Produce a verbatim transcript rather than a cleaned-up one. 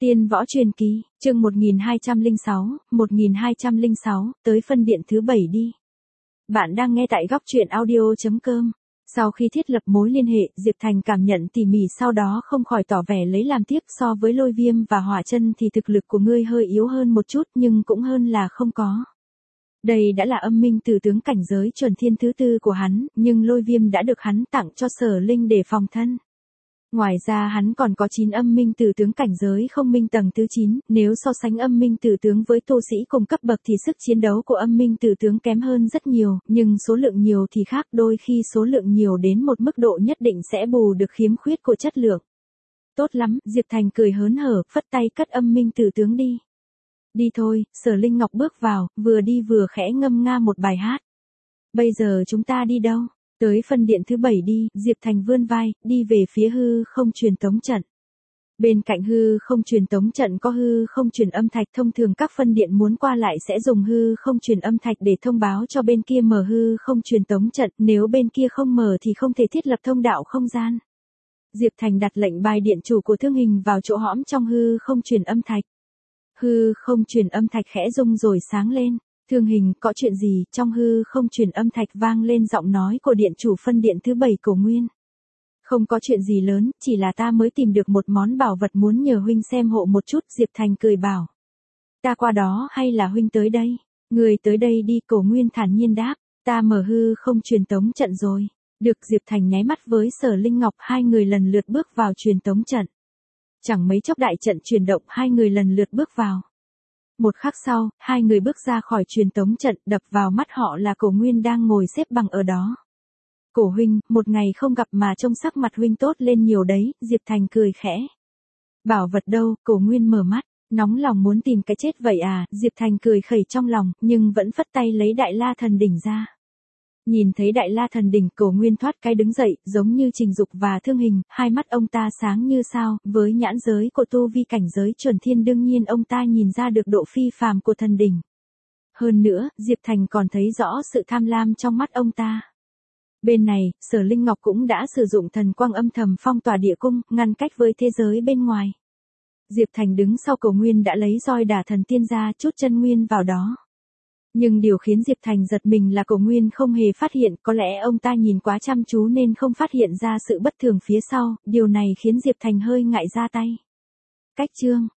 Tiên võ truyền kỳ, chương một nghìn hai trăm lẻ sáu, một nghìn hai trăm lẻ sáu, tới phân điện thứ bảy đi. Bạn đang nghe tại góc truyện audio chấm com. Sau khi thiết lập mối liên hệ, Diệp Thành cảm nhận tỉ mỉ sau đó không khỏi tỏ vẻ lấy làm tiếc, so với Lôi Viêm và Hỏa Chân thì thực lực của ngươi hơi yếu hơn một chút nhưng cũng hơn là không có. Đây đã là âm minh tử tướng cảnh giới chuẩn thiên thứ tư của hắn, nhưng Lôi Viêm đã được hắn tặng cho Sở Linh để phòng thân. Ngoài ra hắn còn có chín âm minh tử tướng cảnh giới không minh tầng thứ chín, nếu so sánh âm minh tử tướng với tu sĩ cùng cấp bậc thì sức chiến đấu của âm minh tử tướng kém hơn rất nhiều, nhưng số lượng nhiều thì khác, đôi khi số lượng nhiều đến một mức độ nhất định sẽ bù được khiếm khuyết của chất lượng. Tốt lắm, Diệp Thành cười hớn hở, phất tay cất âm minh tử tướng đi. Đi thôi, Sở Linh Ngọc bước vào, vừa đi vừa khẽ ngâm nga một bài hát. Bây giờ chúng ta đi đâu? Tới phân điện thứ bảy đi, Diệp Thành vươn vai, đi về phía hư không truyền tống trận. Bên cạnh hư không truyền tống trận có hư không truyền âm thạch, thông thường các phân điện muốn qua lại sẽ dùng hư không truyền âm thạch để thông báo cho bên kia mở hư không truyền tống trận, nếu bên kia không mở thì không thể thiết lập thông đạo không gian. Diệp Thành đặt lệnh bài điện chủ của Thương Hình vào chỗ hõm trong hư không truyền âm thạch. Hư không truyền âm thạch khẽ rung rồi sáng lên. Thương Hình, có chuyện gì? Trong hư không truyền âm thạch vang lên giọng nói của điện chủ phân điện thứ bảy Cổ Nguyên. Không có chuyện gì lớn, chỉ là ta mới tìm được một món bảo vật muốn nhờ huynh xem hộ một chút. Diệp Thành cười bảo. Ta qua đó hay là huynh tới đây? Người tới đây đi, Cổ Nguyên thản nhiên đáp. Ta mở hư không truyền tống trận rồi. Được. Diệp Thành nháy mắt với Sở Linh Ngọc, hai người lần lượt bước vào truyền tống trận. Chẳng mấy chốc đại trận chuyển động, hai người lần lượt bước vào. Một khắc sau, hai người bước ra khỏi truyền tống trận, đập vào mắt họ là Cổ Nguyên đang ngồi xếp bằng ở đó. Cổ huynh, một ngày không gặp mà trông sắc mặt huynh tốt lên nhiều đấy, Diệp Thành cười khẽ. Bảo vật đâu? Cổ Nguyên mở mắt, nóng lòng muốn tìm cái chết vậy à? Diệp Thành cười khẩy trong lòng, nhưng vẫn phất tay lấy Đại La Thần Đỉnh ra. Nhìn thấy Đại La Thần Đỉnh, Cổ Nguyên thoát cái đứng dậy, giống như Trình Dục và Thương Hình, hai mắt ông ta sáng như sao, với nhãn giới của tu vi cảnh giới chuẩn thiên đương nhiên ông ta nhìn ra được độ phi phàm của thần đỉnh. Hơn nữa, Diệp Thành còn thấy rõ sự tham lam trong mắt ông ta. Bên này, Sở Linh Ngọc cũng đã sử dụng thần quang âm thầm phong tỏa địa cung, ngăn cách với thế giới bên ngoài. Diệp Thành đứng sau Cổ Nguyên đã lấy roi đả thần tiên ra, chút chân nguyên vào đó. Nhưng điều khiến Diệp Thành giật mình là Cổ Nguyên không hề phát hiện, có lẽ ông ta nhìn quá chăm chú nên không phát hiện ra sự bất thường phía sau, điều này khiến Diệp Thành hơi ngại ra tay. Cách chương